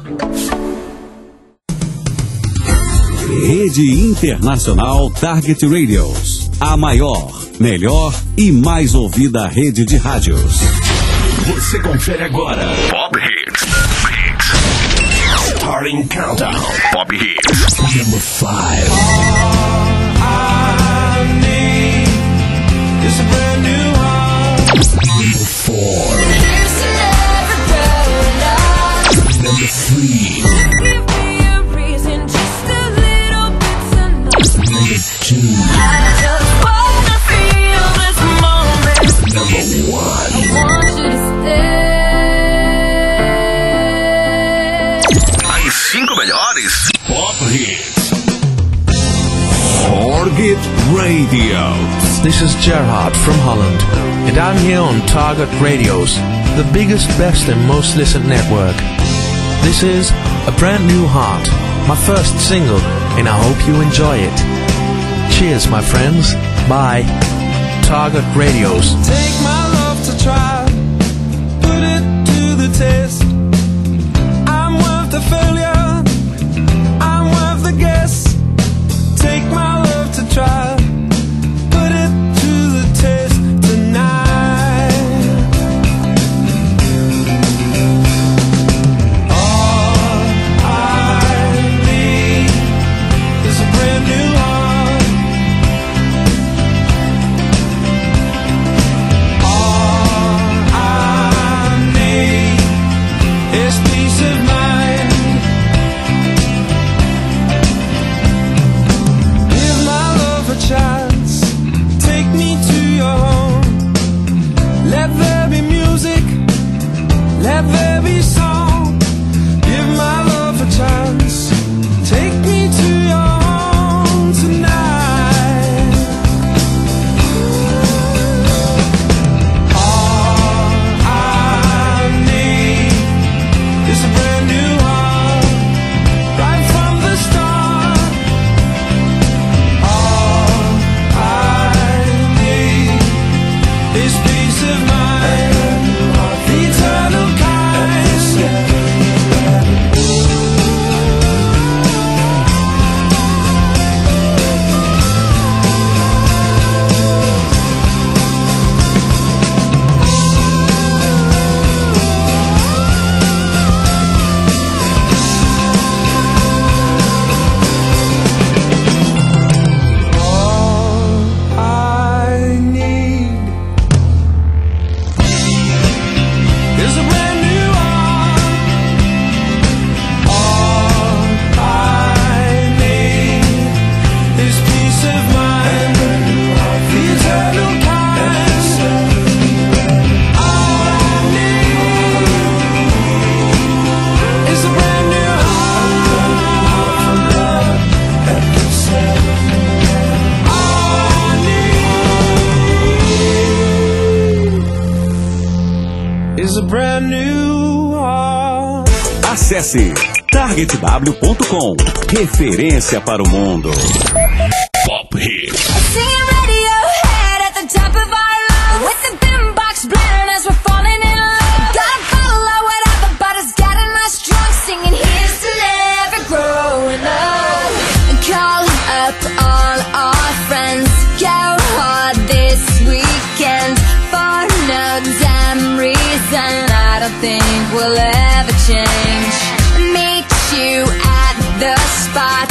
Rede Internacional Target Radios. A maior, melhor e mais ouvida rede de rádios. Você confere agora. Pop Hits. Starting Countdown. Pop Hits. Number 5. All I need is a brand new heart. Number 4. Number 3. I just wanna feel this moment. Number 1. I want you to stay. As 5 melhores Pop Hits. Target Radio. This is Gerhard from Holland, and I'm here on Target Radios, the biggest, best and most listened network. This is A Brand New Heart, my first single, and I hope you enjoy it. Cheers, my friends. Bye. Target Radios. Take my love to try, put it to the test. I'm worth the failure, I'm worth the guess. Take my love to try, put it to the test tonight. All I need is a brand new heart. Chance, take me to your home. Let there be music, let there be song. Give my love a chance, take me to your home tonight. All I need is a brand new heart, right from the start. This peace of mind, the eternal kind. Acesse targetw.com. Referência para o mundo. Pop Hits. I don't think we'll ever change. Meet you at the spot,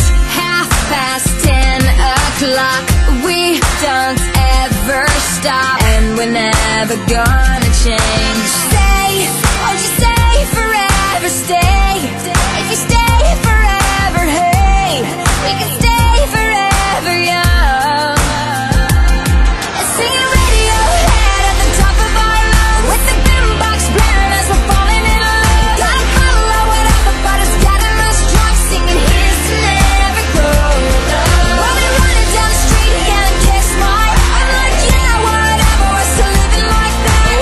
10:30. We don't ever stop, and we're never gonna change. Stay, oh just stay forever, stay. If you stay forever, hey, we can stay forever young. And sing Radiohead at the top of our lungs, with the boombox blaring as we're falling in love. Gotta follow whatever, but it's getting us drunk, singing here's to never grow up. We'll be running down the street, gonna kiss my. I'm like, yeah, whatever, we're still living like that.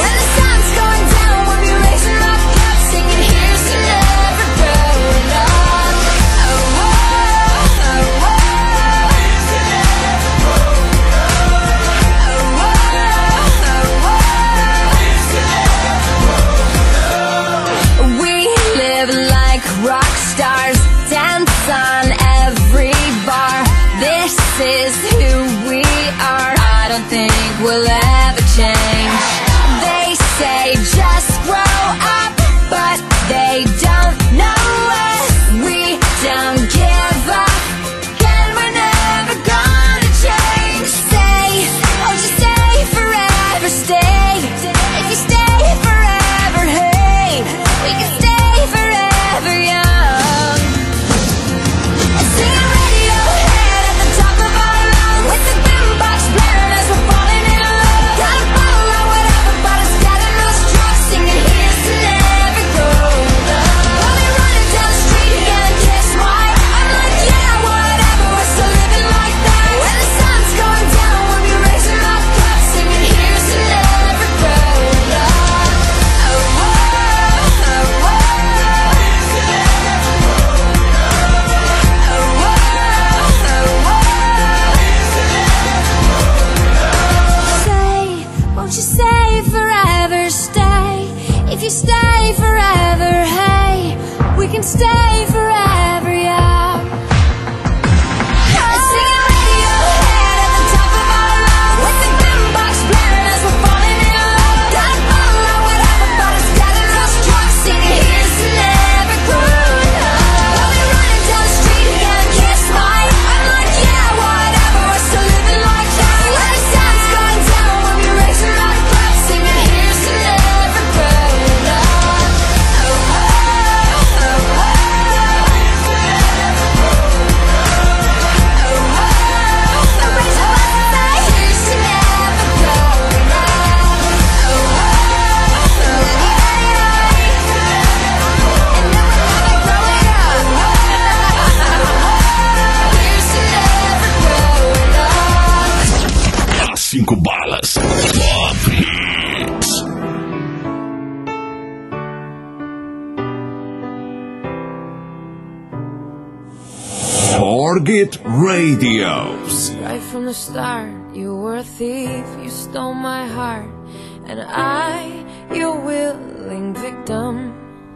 Target Radios. Right from the start, you were a thief, you stole my heart, and I, your willing victim.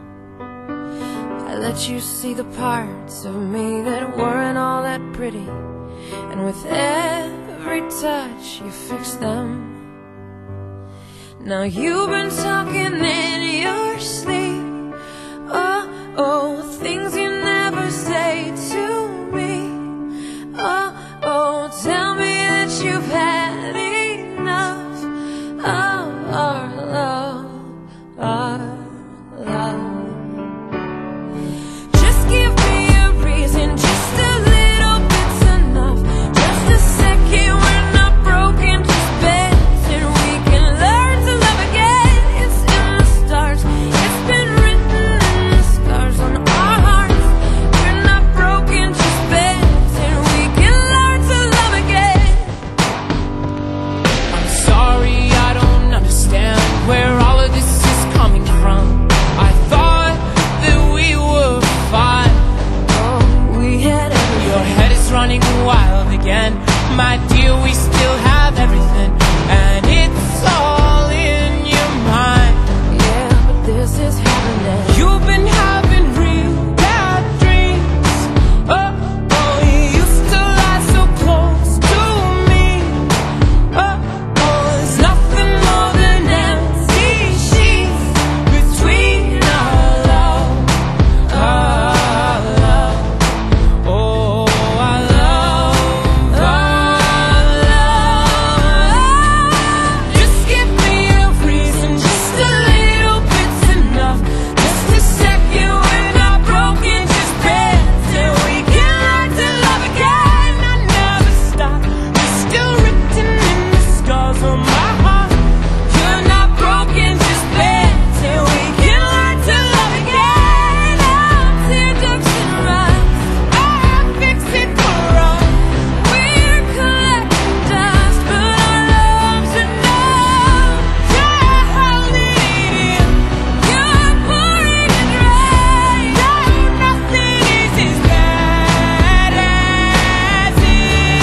I let you see the parts of me that weren't all that pretty, and with every touch you fixed them. Now you've been talking in your sleep, oh, things you never say to me. Oh, tell me that you've had enough of our love, our love. Just give me a reason, just a little bit's enough. Just a second, we're not broken, just bent, and we can learn to love again. It's in the stars, it's been written in the scars on our hearts. We're not broken, just bent, and we can learn to love again. I'm sorry, I don't understand where all of this is coming from. I thought that we were fine. Oh, we had everything. Your head is running wild again. My dear, we still have everything, and it's all in your mind. Yeah, but this is happening. You've been having real bad dreams. Oh, you used to lie so close to me. Oh, there's nothing more than empty sheets between our love, our love. Oh, our love, our love. Just give me a reason, just a little bit's enough. Just a second, we're not broken, just bent, and we can learn to love again. I never stop, you're still written in the scars on my heart. You're not broken, just bent, and we can learn to love again. I'll teardrops and rocks, I'll fix it for us. We're collecting dust, but our love's enough. You're holding it in, you're pouring it dry. No, nothing is as bad as it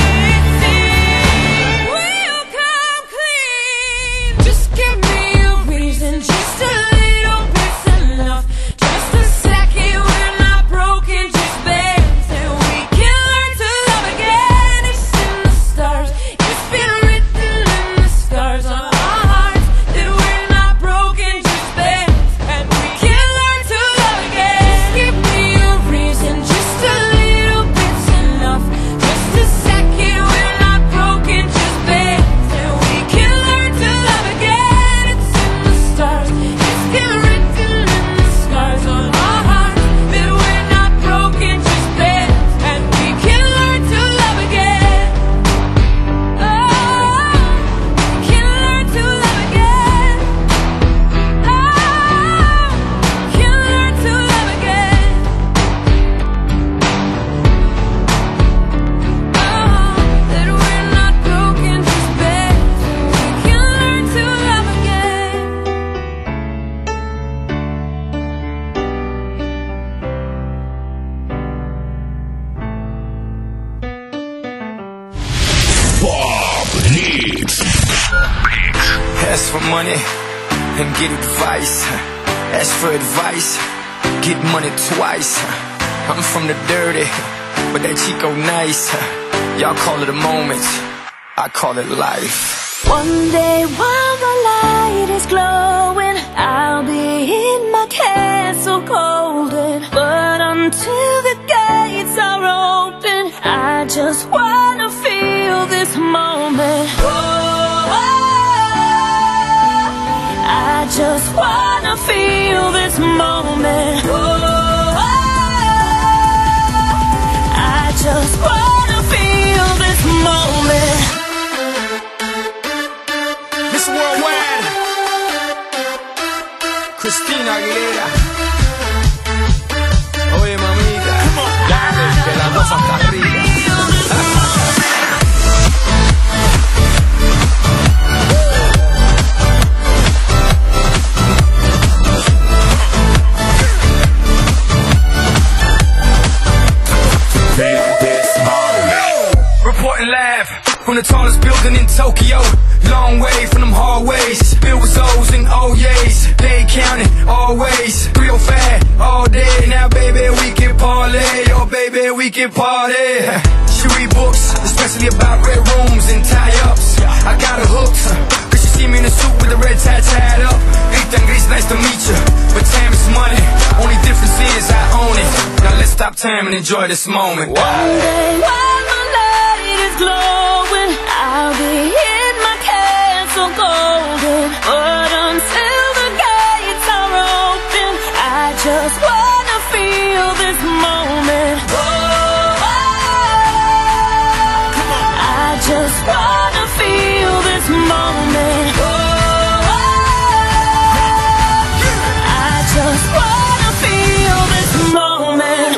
seems. We'll come clean. Just give me a reason, just a little bit's enough. Just a second, we're not broken, just bent, and we can learn to love again. It's in the stars, it's been written in the scars on our hearts that we're not broken, just bent, and we can learn to love again. Just give me a reason, just a little bit's enough. Just a second, we're not broken, just bent, and we can learn to love again. It's in the stars, it's been written in the scars on our hearts that we're not broken, just bent, and we can learn to love again. Oh, we can learn to love again. Oh, we can learn to love again. Oh, that we're not broken, just bent, and we can learn to love again. Pop Hits. Ask for money and get advice. Ask for advice, get money twice. I'm from the dirty, but that Chico nice. Y'all call it a moment, I call it life. One day while the light is glowing, I'll be in my castle golden. But until the gates are open, I just wanna feel this moment. I just wanna feel this moment. I just wanna feel this moment. Miss Worldwide, Christina Aguilera. Oye mamita, dale, que las dos hasta arriba. from the tallest building in Tokyo. Long way from them hallways. Filled with O's and O's. They counting always. 305 all day. Now baby we can parlay. Oh baby we can party. She read books, especially about red rooms and tie-ups. I got her hooked, cause she see me in a suit with the red tie tied up. Ethan Gris, nice to meet you, but time is money. Only difference is I own it. Now let's stop time and enjoy this moment. One day while my light is glowing, I'll be in my castle golden. But until the gates are open, I just wanna feel this moment. I just wanna feel this moment. I just wanna feel this moment.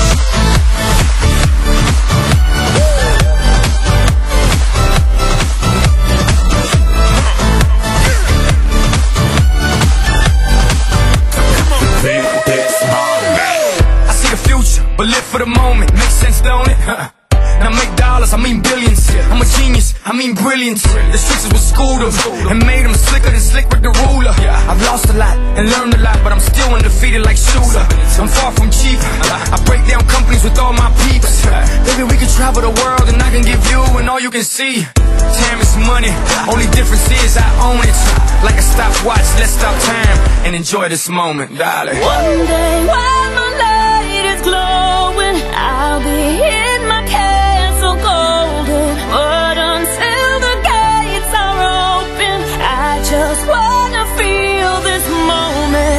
I see the future, but live for the moment. Makes sense, don't it? Now make dollars, I mean billions. I'm a genius, I mean brilliance. The streets was schooled them and made them slicker than slick with the ruler. I've lost a lot and learned a lot, but I'm still undefeated like Shooter. I'm far from cheap, I break down companies with all my peeps. Baby, we can travel the world and I can give you and all you can see. Time is money, only difference is I own it. Like a stopwatch, let's stop time and enjoy this moment, darling. One day while my light is glowing, I'll be in my castle golden. But until the gates are open, I just wanna feel this moment.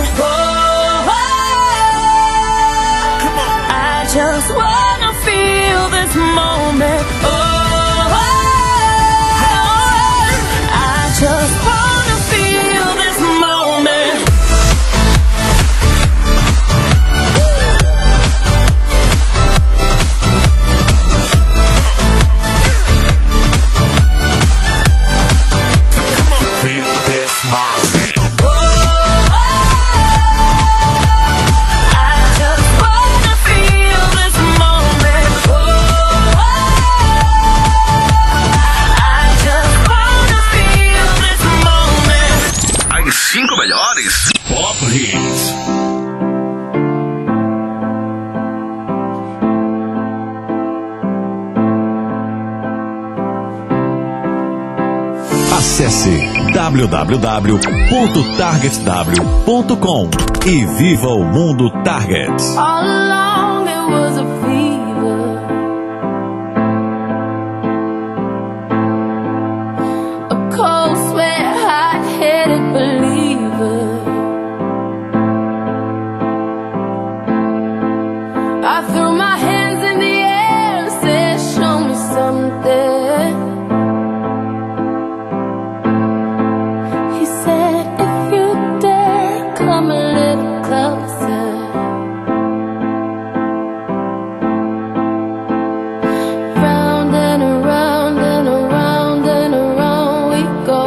I just wanna feel this moment. I just wanna feel this moment. Pop Hits. Acesse www.targetw.com e viva o mundo Target. All along it was a fever, a cold sweat, hot-headed believer. I threw my hands in the air and said, show me something. He said, if you dare, come a little closer. Round and around and around and around we go.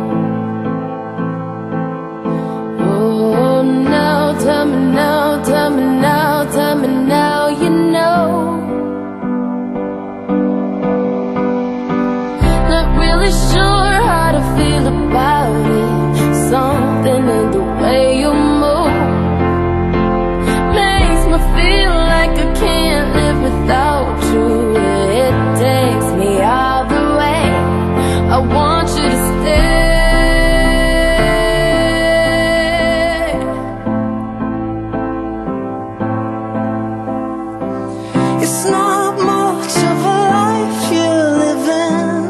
Oh, now tell me now, tell me now, tell me now, you know. Not really sure how to feel about it. Something in the way you move makes me feel like I can't live without you. It takes me all the way. I want you to stay. It's not much of a life you're living.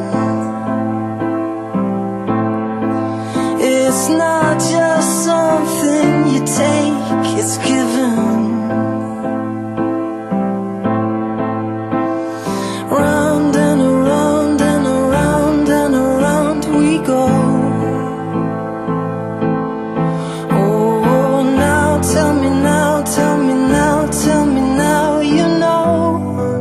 It's not just something you take, it's given. Round and around and around and around we go. Oh, now tell me now, tell me now, tell me now, you know.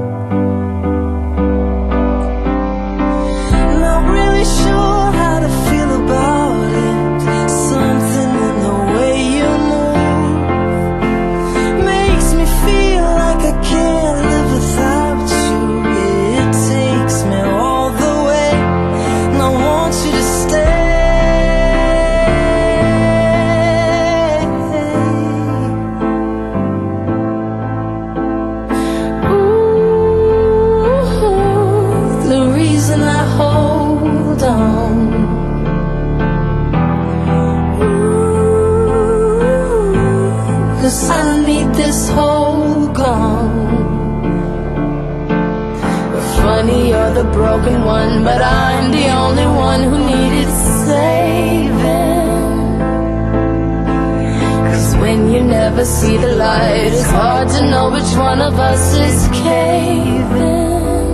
broken one, but I'm the only one who needed saving. 'Cause when you never see the light, it's hard to know which one of us is caving.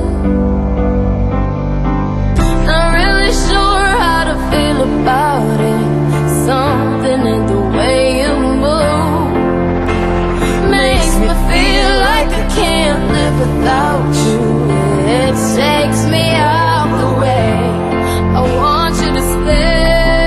Not really sure how to feel about it. Something in the way you move makes me feel like I can't live without you. It takes me out the way. I want you to stay.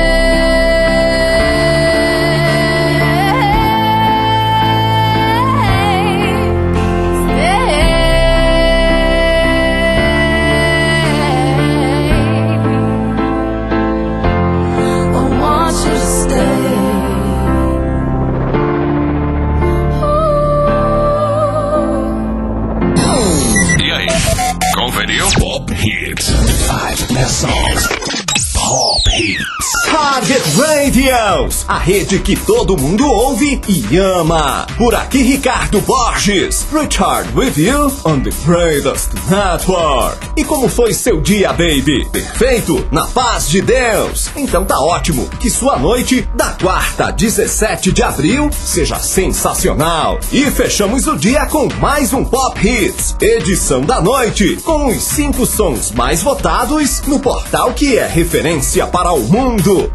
Pop Hits. 5 best songs. Pop Hits. Target Radios, a rede que todo mundo ouve e ama. Por aqui Ricardo Borges, Richard with you on the greatest network. E como foi seu dia, baby? Perfeito? Na paz de Deus? Então tá ótimo. Que sua noite da quarta, 17 de abril, seja sensacional. E fechamos o dia com mais um Pop Hits, edição da noite, com os 5 sons mais votados no portal que é referência para o mundo,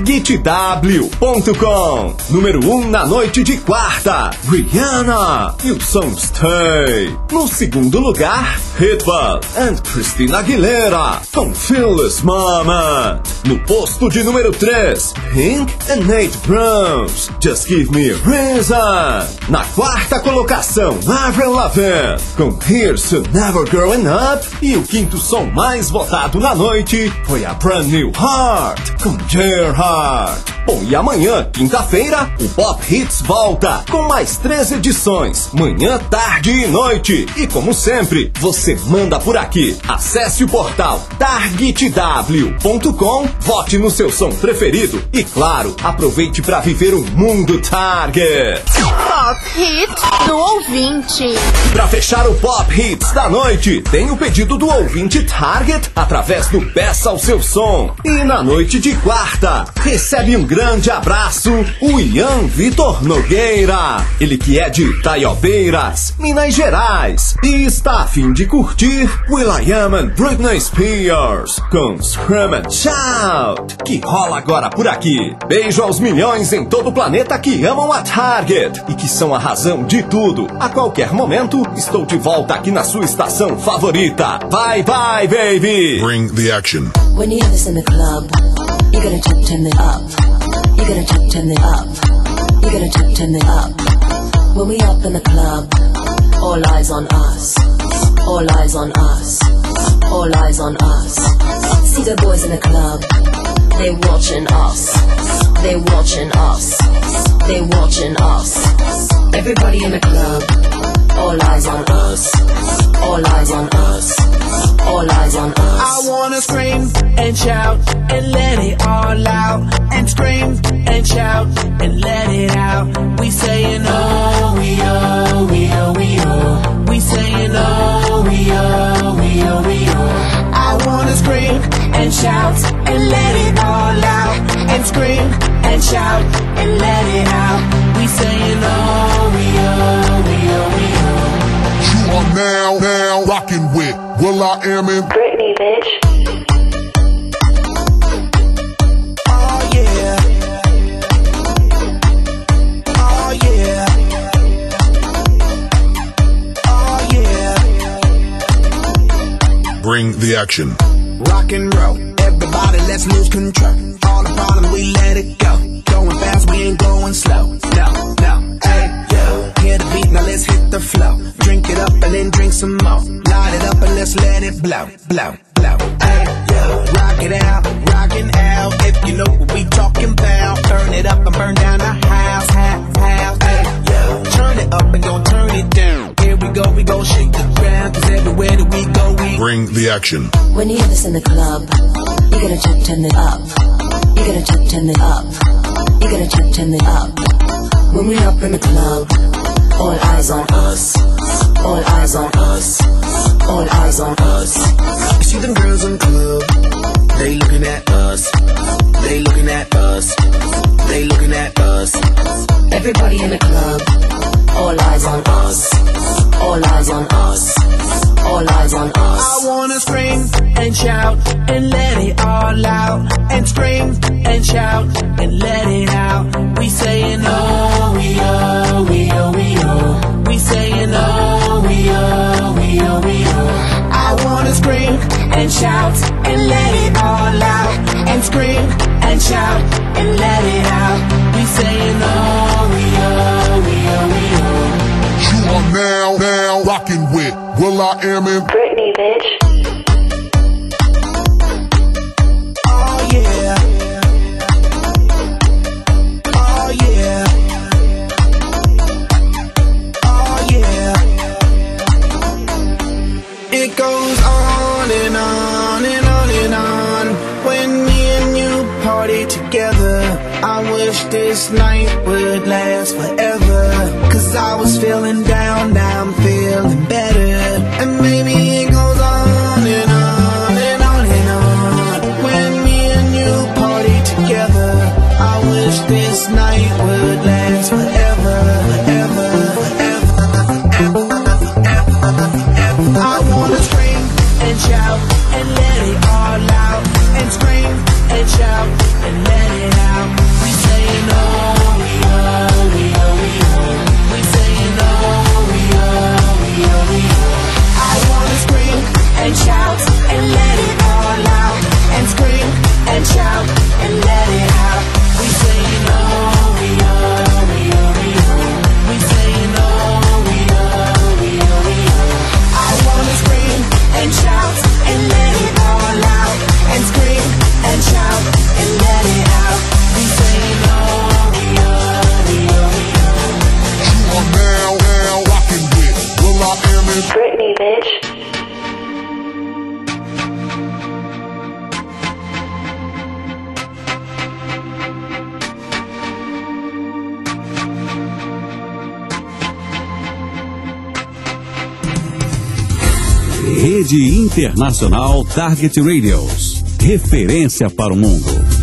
TargetW.com. Número 1 na noite de quarta, Rihanna e o som Stay. No segundo lugar, Pitbull and Christina Aguilera com Fearless Moment. No posto de número 3, Pink and Nate Browns, Just Give Me a Reason. Na quarta colocação, Avril Lavigne com Here's to Never Growing Up. E o quinto som mais votado na noite foi a Brand New Heart com Gerhard. Bom, e amanhã, quinta-feira, o Pop Hits volta com mais 3 edições, manhã, tarde e noite. E como sempre, você manda por aqui. Acesse o portal TargetW.com, vote no seu som preferido e, claro, aproveite para viver um mundo Target. Pop Hits do ouvinte. Para fechar o Pop Hits da noite, tem o pedido do ouvinte Target através do Peça o Seu Som. E na noite de quarta, recebe um grande abraço o Ian Vitor Nogueira. Ele que é de Itaiobeiras, Minas Gerais, e está a fim de curtir will.i.am and Britney Spears com Scream and Shout, que rola agora por aqui. Beijo aos milhões em todo o planeta que amam a Target e que são a razão de tudo. A qualquer momento, estou de volta aqui na sua estação favorita. Bye bye, baby! Bring the action. When you hear this in the club, you gotta turn it up. You gotta turn it up. You gotta turn it up. When we up in the club, all eyes on us. All eyes on us. All eyes on us. See the boys in the club, they watching us. They watching us. They watching us. Everybody in the club, all eyes on us. All eyes on us. All eyes on us. I wanna scream and shout and let it all out. And scream and shout and let it out. We saying oh, we oh, we oh, we oh. We saying oh, we oh, we oh, we oh. I wanna scream and shout and let it all out. And scream and shout and let it out. We saying oh, we oh, we oh, we oh. You are now rocking with will.i.am and Britney, bitch. Oh yeah. Oh yeah. Oh yeah. bring the action. Rock and roll, everybody let's lose control. All the problems we let it go. Going fast, we ain't going slow. No, hey, yo. Hear the beat, now let's hit the flow. Drink it up and then drink some more. Light it up and let's let it blow. Hey, yo. Rock it out, rockin' out. If you know what we talking about. Turn it up and burn down the house. Hey, yo. Turn it up and gon' turn it down. Here we go shake the ground. Cause everywhere that we go, we bring the action. When you hear this in the club, you gotta turn it up. You gotta turn it up. You gotta turn it up. When we up in the club, all eyes on us. All eyes on us. All eyes on us. see them girls in the club. They looking at us. They looking at us. They looking at us. Everybody in the club, all eyes on us. All eyes on us. All eyes on us. I wanna scream and shout and let it all out. And scream and shout and let it out. We saying oh, we oh, we oh, we oh. We saying oh, we oh, we oh, we oh. I wanna scream and shout and let it all out. And scream and shout and let it out. We saying oh, we oh, we oh, we oh. You are now rocking with will.i.am and Britney, bitch. Oh yeah. Oh yeah. Oh yeah. It goes on and on and on and on. When me and you party together, I wish this night would last forever. Cause I was feeling down, now I'm feeling better. And maybe it goes on and on and on and on. When me and you party together, I wish this night would last forever, forever, forever, forever, forever. I wanna scream and shout and let it all out. And scream and shout and let it out. We saying oh, we oh, we oh, we oh. We saying oh, we oh, we oh, we oh. I wanna scream and shout and let it all out. And scream and shout and let it out. We saying oh, we oh, we oh, we oh. We saying oh, we oh, we oh, we oh. I wanna scream and shout and let it all out. And scream and shout and let it out. We saying oh, we oh, we oh, we oh. you are now rocking with will.i.am and Britney, bitch. Rede Internacional Target Radios. Referência para o mundo.